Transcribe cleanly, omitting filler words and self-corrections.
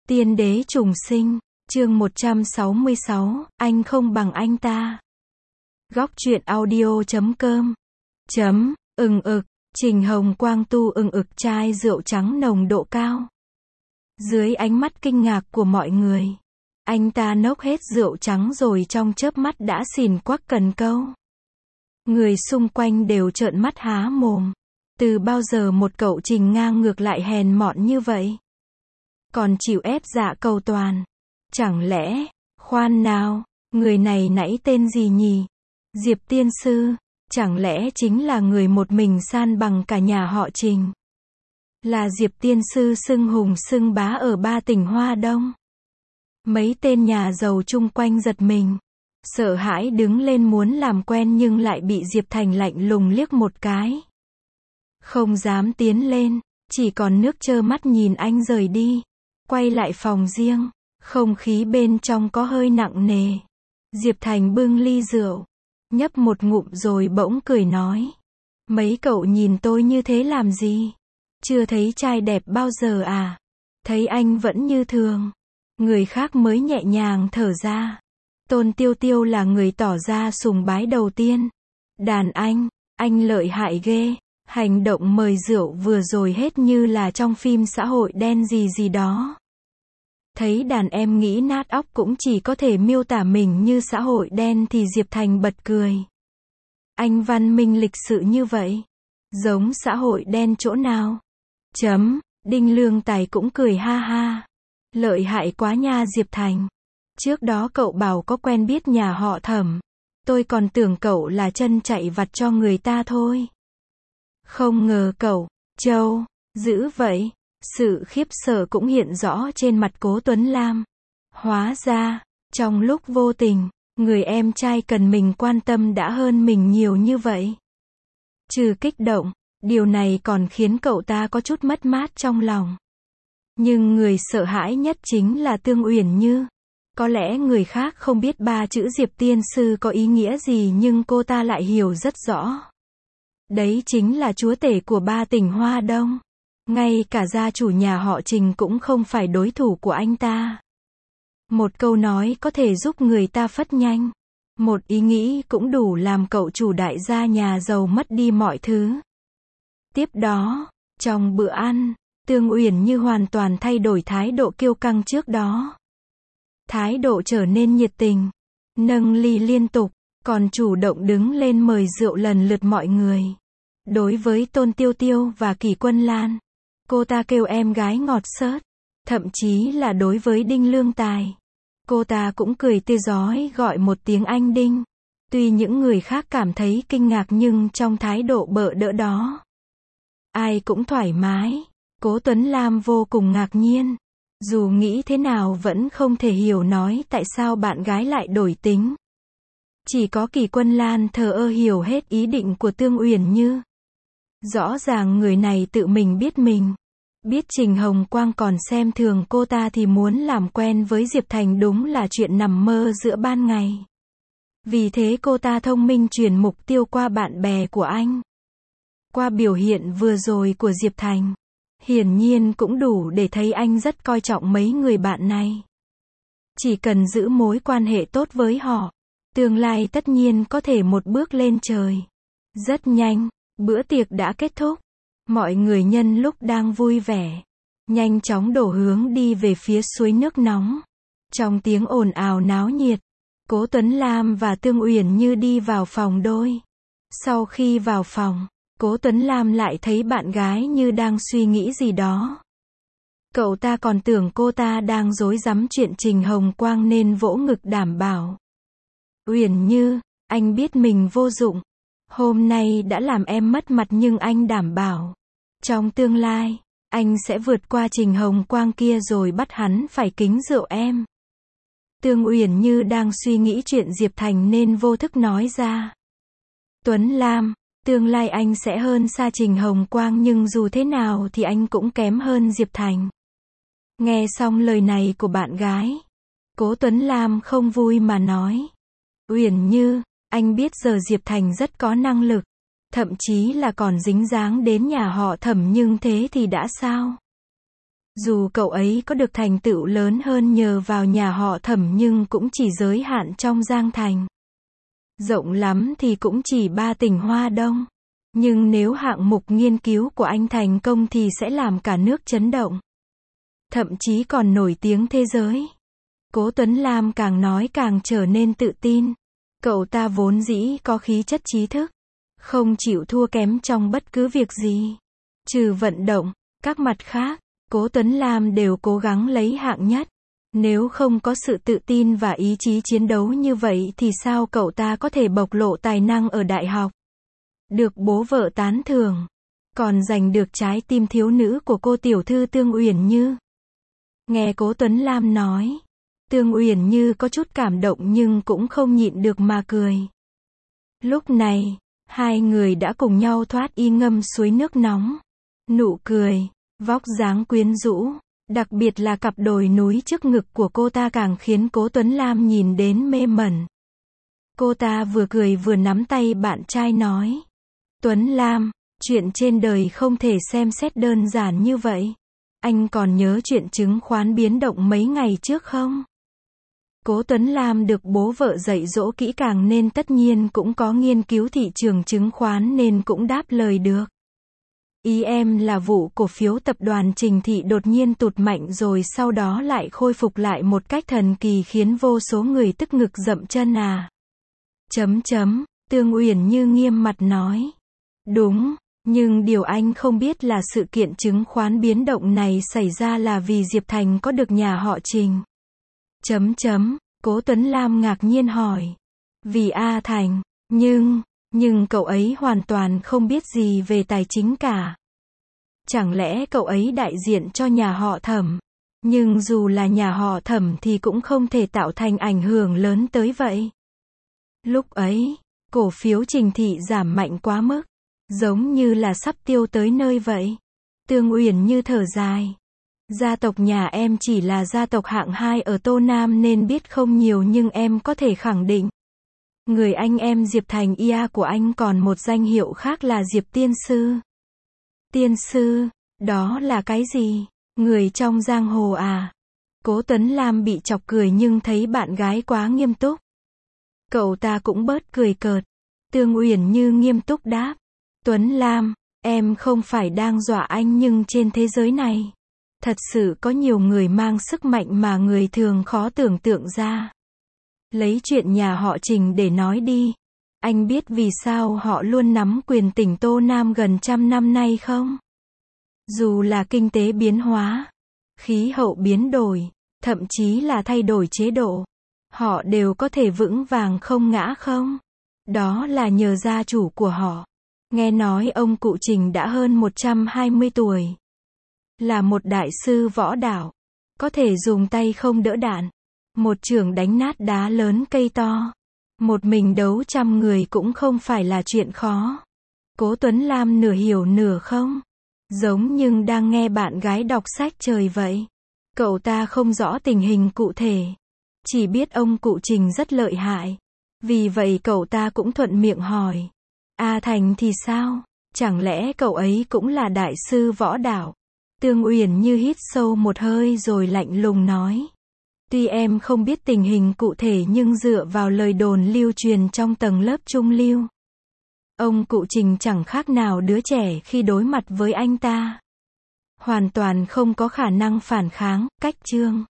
Tiên đế trùng sinh, chương 166, anh không bằng anh ta. Góc truyện audio.com Trình Hồng Quang tu chai rượu trắng nồng độ cao. Dưới ánh mắt kinh ngạc của mọi người, anh ta nốc hết rượu trắng rồi trong chớp mắt đã xỉn quắc cần câu. Người xung quanh đều trợn mắt há mồm. Từ bao giờ một cậu Trình ngang ngược lại hèn mọn như vậy? Còn chịu ép dạ cầu toàn. Chẳng lẽ, khoan nào, người này nãy tên gì nhỉ? Diệp tiên sư, chẳng lẽ chính là người một mình san bằng cả nhà họ Trình? Là Diệp tiên sư xưng hùng xưng bá ở 3 tỉnh Hoa Đông. Mấy tên nhà giàu chung quanh giật mình, sợ hãi đứng lên muốn làm quen nhưng lại bị Diệp Thành lạnh lùng liếc một cái. Không dám tiến lên, chỉ còn nước trơ mắt nhìn anh rời đi. Quay lại phòng riêng, không khí bên trong có hơi nặng nề. Diệp Thành bưng ly rượu, nhấp một ngụm rồi bỗng cười nói. Mấy cậu nhìn tôi như thế làm gì? Chưa thấy trai đẹp bao giờ à? Thấy anh vẫn như thường. Người khác mới nhẹ nhàng thở ra. Tôn Tiêu Tiêu là người tỏ ra sùng bái đầu tiên. Đàn anh lợi hại ghê. Hành động mời rượu vừa rồi hết như là trong phim xã hội đen gì đó. Thấy đàn em nghĩ nát óc cũng chỉ có thể miêu tả mình như xã hội đen thì Diệp Thành bật cười. Anh văn minh lịch sự như vậy. Giống xã hội đen chỗ nào? Đinh Lương Tài cũng cười ha ha. Lợi hại quá nha Diệp Thành. Trước đó cậu bảo có quen biết nhà họ Thẩm. Tôi còn tưởng cậu là chân chạy vặt cho người ta thôi. Không ngờ cậu, Châu, dữ vậy. Sự khiếp sợ cũng hiện rõ trên mặt Cố Tuấn Lam. Hóa ra, trong lúc vô tình, người em trai cần mình quan tâm đã hơn mình nhiều như vậy. Trừ kích động, điều này còn khiến cậu ta có chút mất mát trong lòng. Nhưng người sợ hãi nhất chính là Tương Uyển Như. Có lẽ người khác không biết 3 chữ Diệp tiên sư có ý nghĩa gì nhưng cô ta lại hiểu rất rõ. Đấy chính là chúa tể của 3 tỉnh Hoa Đông. Ngay cả gia chủ nhà họ Trình cũng không phải đối thủ của anh ta. Một câu nói có thể giúp người ta phất nhanh. Một ý nghĩ cũng đủ làm cậu chủ đại gia nhà giàu mất đi mọi thứ. Tiếp đó, trong bữa ăn, Tương Uyển Như hoàn toàn thay đổi thái độ kiêu căng trước đó. Thái độ trở nên nhiệt tình, nâng ly liên tục, còn chủ động đứng lên mời rượu lần lượt mọi người. Đối với Tôn Tiêu Tiêu và Kỷ Quân Lan, cô ta kêu em gái ngọt xớt. Thậm chí là đối với Đinh Lương Tài, cô ta cũng cười tươi rói gọi một tiếng anh Đinh. Tuy những người khác cảm thấy kinh ngạc nhưng trong thái độ bợ đỡ đó, ai cũng thoải mái. Cố Tuấn Lam vô cùng ngạc nhiên. Dù nghĩ thế nào vẫn không thể hiểu nói tại sao bạn gái lại đổi tính. Chỉ có Kỷ Quân Lan thờ ơ hiểu hết ý định của Tương Uyển Như. Rõ ràng người này tự mình biết mình. Biết Trình Hồng Quang còn xem thường cô ta thì muốn làm quen với Diệp Thành đúng là chuyện nằm mơ giữa ban ngày. Vì thế cô ta thông minh chuyển mục tiêu qua bạn bè của anh. Qua biểu hiện vừa rồi của Diệp Thành, hiển nhiên cũng đủ để thấy anh rất coi trọng mấy người bạn này. Chỉ cần giữ mối quan hệ tốt với họ, tương lai tất nhiên có thể một bước lên trời. Rất nhanh, bữa tiệc đã kết thúc. Mọi người nhân lúc đang vui vẻ, nhanh chóng đổ hướng đi về phía suối nước nóng. Trong tiếng ồn ào náo nhiệt, Cố Tuấn Lam và Tương Uyển Như đi vào phòng đôi. Sau khi vào phòng, Cố Tuấn Lam lại thấy bạn gái như đang suy nghĩ gì đó. Cậu ta còn tưởng cô ta đang rối rắm chuyện Trình Hồng Quang nên vỗ ngực đảm bảo. Uyển Như, anh biết mình vô dụng. Hôm nay đã làm em mất mặt nhưng anh đảm bảo. Trong tương lai, anh sẽ vượt qua Trình Hồng Quang kia rồi bắt hắn phải kính rượu em. Tương Uyển Như đang suy nghĩ chuyện Diệp Thành nên vô thức nói ra. Tuấn Lam, tương lai anh sẽ hơn xa Trình Hồng Quang nhưng dù thế nào thì anh cũng kém hơn Diệp Thành. Nghe xong lời này của bạn gái, Cố Tuấn Lam không vui mà nói. Uyển Như, anh biết giờ Diệp Thành rất có năng lực. Thậm chí là còn dính dáng đến nhà họ Thẩm nhưng thế thì đã sao? Dù cậu ấy có được thành tựu lớn hơn nhờ vào nhà họ Thẩm nhưng cũng chỉ giới hạn trong Giang Thành. Rộng lắm thì cũng chỉ 3 tỉnh Hoa Đông. Nhưng nếu hạng mục nghiên cứu của anh thành công thì sẽ làm cả nước chấn động. Thậm chí còn nổi tiếng thế giới. Cố Tuấn Lam càng nói càng trở nên tự tin. Cậu ta vốn dĩ có khí chất trí thức. Không chịu thua kém trong bất cứ việc gì. Trừ vận động, các mặt khác, Cố Tuấn Lam đều cố gắng lấy hạng nhất. Nếu không có sự tự tin và ý chí chiến đấu như vậy thì sao cậu ta có thể bộc lộ tài năng ở đại học? Được bố vợ tán thưởng. Còn giành được trái tim thiếu nữ của cô tiểu thư Tương Uyển Như. Nghe Cố Tuấn Lam nói, Tương Uyển Như có chút cảm động nhưng cũng không nhịn được mà cười. Lúc này, hai người đã cùng nhau thoát y ngâm suối nước nóng. Nụ cười, vóc dáng quyến rũ, đặc biệt là cặp đồi núi trước ngực của cô ta càng khiến Cố Tuấn Lam nhìn đến mê mẩn. Cô ta vừa cười vừa nắm tay bạn trai nói. Tuấn Lam, chuyện trên đời không thể xem xét đơn giản như vậy. Anh còn nhớ chuyện chứng khoán biến động mấy ngày trước không? Cố Tuấn Lam được bố vợ dạy dỗ kỹ càng nên tất nhiên cũng có nghiên cứu thị trường chứng khoán nên cũng đáp lời được. Ý em là vụ cổ phiếu tập đoàn Trình Thị đột nhiên tụt mạnh rồi sau đó lại khôi phục lại một cách thần kỳ khiến vô số người tức ngực dậm chân à. Tương Uyển Như nghiêm mặt nói. Đúng, nhưng điều anh không biết là sự kiện chứng khoán biến động này xảy ra là vì Diệp Thành có được nhà họ Trình. Cố Tuấn Lam ngạc nhiên hỏi. Vì A Thành, nhưng cậu ấy hoàn toàn không biết gì về tài chính cả. Chẳng lẽ cậu ấy đại diện cho nhà họ Thẩm? Nhưng dù là nhà họ Thẩm thì cũng không thể tạo thành ảnh hưởng lớn tới vậy. Lúc ấy, cổ phiếu Trình Thị giảm mạnh quá mức, giống như là sắp tiêu tới nơi vậy. Tương Uyển Như thở dài. Gia tộc nhà em chỉ là gia tộc hạng 2 ở Tô Nam nên biết không nhiều nhưng em có thể khẳng định. Người anh em Diệp Thành Ia của anh còn một danh hiệu khác là Diệp Tiên Sư. Tiên Sư, đó là cái gì? Người trong giang hồ à? Cố Tuấn Lam bị chọc cười nhưng thấy bạn gái quá nghiêm túc. Cậu ta cũng bớt cười cợt. Tương Uyển Như nghiêm túc đáp. Tuấn Lam, em không phải đang dọa anh nhưng trên thế giới này, thật sự có nhiều người mang sức mạnh mà người thường khó tưởng tượng ra. Lấy chuyện nhà họ Trình để nói đi. Anh biết vì sao họ luôn nắm quyền tỉnh Tô Nam gần 100 năm nay không? Dù là kinh tế biến hóa, khí hậu biến đổi, thậm chí là thay đổi chế độ, họ đều có thể vững vàng không ngã không? Đó là nhờ gia chủ của họ. Nghe nói ông cụ Trình đã hơn 120 tuổi. Là một đại sư võ đạo. Có thể dùng tay không đỡ đạn. Một chưởng đánh nát đá lớn cây to. Một mình đấu 100 người cũng không phải là chuyện khó. Cố Tuấn Lam nửa hiểu nửa không. Giống nhưng đang nghe bạn gái đọc sách trời vậy. Cậu ta không rõ tình hình cụ thể. Chỉ biết ông cụ Trình rất lợi hại. Vì vậy cậu ta cũng thuận miệng hỏi. A Thành thì sao? Chẳng lẽ cậu ấy cũng là đại sư võ đạo? Tương Uyển Như hít sâu một hơi rồi lạnh lùng nói. Tuy em không biết tình hình cụ thể nhưng dựa vào lời đồn lưu truyền trong tầng lớp trung lưu, ông cụ Trình chẳng khác nào đứa trẻ khi đối mặt với anh ta. Hoàn toàn không có khả năng phản kháng, cách chương.